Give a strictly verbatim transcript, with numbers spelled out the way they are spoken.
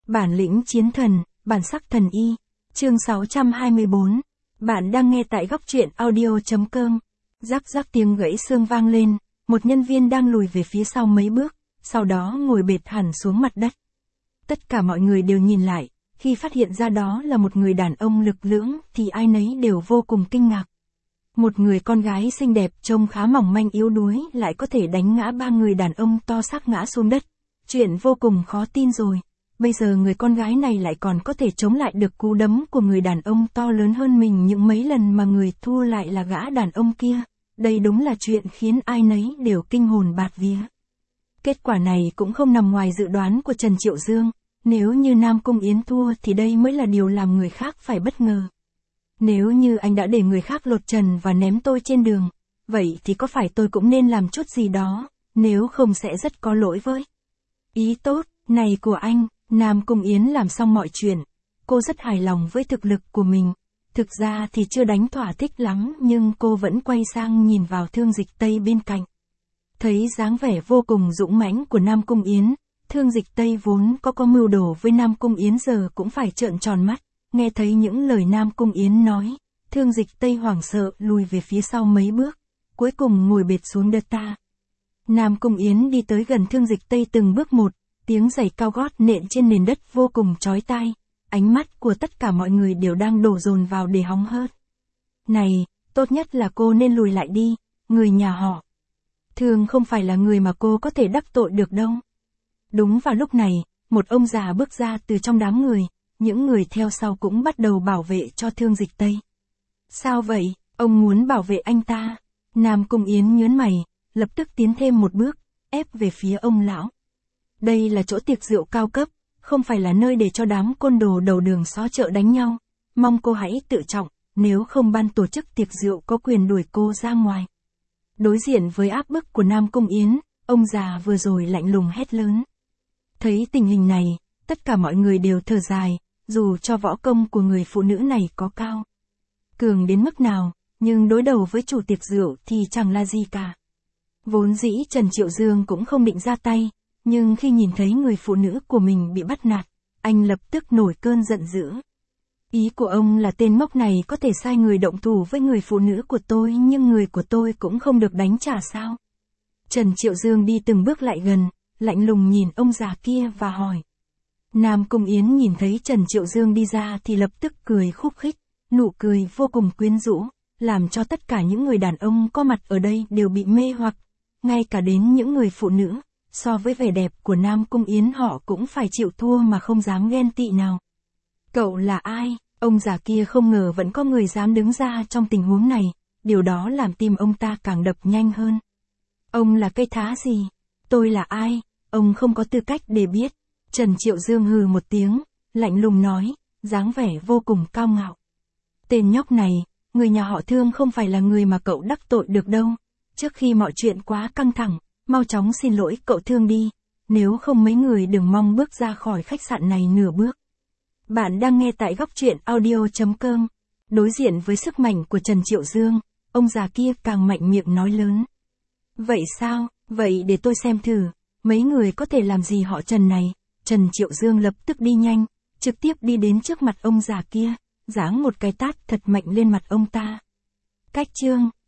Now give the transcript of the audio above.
Bản lĩnh chiến thần, bản sắc thần y. Chương sáu trăm hai mươi bốn. Bạn đang nghe tại góc truyện audio chấm com. Rắc rắc tiếng gãy xương vang lên, một nhân viên đang lùi về phía sau mấy bước, sau đó ngồi bệt hẳn xuống mặt đất. Tất cả mọi người đều nhìn lại, khi phát hiện ra đó là một người đàn ông lực lưỡng thì ai nấy đều vô cùng kinh ngạc. Một người con gái xinh đẹp trông khá mỏng manh yếu đuối lại có thể đánh ngã ba người đàn ông to xác ngã xuống đất. Chuyện vô cùng khó tin rồi. Bây giờ người con gái này lại còn có thể chống lại được cú đấm của người đàn ông to lớn hơn mình những mấy lần mà người thua lại là gã đàn ông kia. Đây đúng là chuyện khiến ai nấy đều kinh hồn bạt vía. Kết quả này cũng không nằm ngoài dự đoán của Trần Triệu Dương. Nếu như Nam Cung Yến thua thì đây mới là điều làm người khác phải bất ngờ. Nếu như anh đã để người khác lột trần và ném tôi trên đường, vậy thì có phải tôi cũng nên làm chút gì đó, nếu không sẽ rất có lỗi với ý tốt này của anh. Nam Cung Yến làm xong mọi chuyện, cô rất hài lòng với thực lực của mình. Thực ra thì chưa đánh thỏa thích lắm nhưng cô vẫn quay sang nhìn vào Thương Dịch Tây bên cạnh. Thấy dáng vẻ vô cùng dũng mãnh của Nam Cung Yến, Thương Dịch Tây vốn có có mưu đồ với Nam Cung Yến giờ cũng phải trợn tròn mắt. Nghe thấy những lời Nam Cung Yến nói, Thương Dịch Tây hoảng sợ lùi về phía sau mấy bước, cuối cùng ngồi bệt xuống đất ta. Nam Cung Yến đi tới gần Thương Dịch Tây từng bước một, tiếng giày cao gót nện trên nền đất vô cùng chói tai, ánh mắt của tất cả mọi người đều đang đổ dồn vào để hóng hớt. Này, tốt nhất là cô nên lùi lại đi, người nhà họ Thương không phải là người mà cô có thể đắc tội được đâu. Đúng vào lúc này, một ông già bước ra từ trong đám người. Những người theo sau cũng bắt đầu bảo vệ cho Thương Dịch Tây. Sao vậy, ông muốn bảo vệ anh ta? Nam Cung Yến nhớn mày, lập tức tiến thêm một bước, ép về phía ông lão. Đây là chỗ tiệc rượu cao cấp, không phải là nơi để cho đám côn đồ đầu đường xó chợ đánh nhau. Mong cô hãy tự trọng, nếu không ban tổ chức tiệc rượu có quyền đuổi cô ra ngoài. Đối diện với áp bức của Nam Cung Yến, ông già vừa rồi lạnh lùng hét lớn. Thấy tình hình này, tất cả mọi người đều thở dài. Dù cho võ công của người phụ nữ này có cao cường đến mức nào, nhưng đối đầu với chủ tiệc rượu thì chẳng là gì cả. Vốn dĩ Trần Triệu Dương cũng không định ra tay, nhưng khi nhìn thấy người phụ nữ của mình bị bắt nạt, anh lập tức nổi cơn giận dữ. Ý của ông là tên ngốc này có thể sai người động thủ với người phụ nữ của tôi nhưng người của tôi cũng không được đánh trả sao? Trần Triệu Dương đi từng bước lại gần, lạnh lùng nhìn ông già kia và hỏi. Nam Cung Yến nhìn thấy Trần Triệu Dương đi ra thì lập tức cười khúc khích, nụ cười vô cùng quyến rũ, làm cho tất cả những người đàn ông có mặt ở đây đều bị mê hoặc, ngay cả đến những người phụ nữ, so với vẻ đẹp của Nam Cung Yến họ cũng phải chịu thua mà không dám ghen tị nào. Cậu là ai? Ông già kia không ngờ vẫn có người dám đứng ra trong tình huống này, điều đó làm tim ông ta càng đập nhanh hơn. Ông là cây thá gì? Tôi là ai? Ông không có tư cách để biết. Trần Triệu Dương hừ một tiếng, lạnh lùng nói, dáng vẻ vô cùng cao ngạo. Tên nhóc này, người nhà họ Thương không phải là người mà cậu đắc tội được đâu. Trước khi mọi chuyện quá căng thẳng, mau chóng xin lỗi cậu Thương đi, nếu không mấy người đừng mong bước ra khỏi khách sạn này nửa bước. Bạn đang nghe tại góc truyện audio chấm com. Đối diện với sức mạnh của Trần Triệu Dương, ông già kia càng mạnh miệng nói lớn. Vậy sao, vậy để tôi xem thử, mấy người có thể làm gì họ Trần này. Trần Triệu Dương lập tức đi nhanh, trực tiếp đi đến trước mặt ông già kia, giáng một cái tát thật mạnh lên mặt ông ta. Cách chương,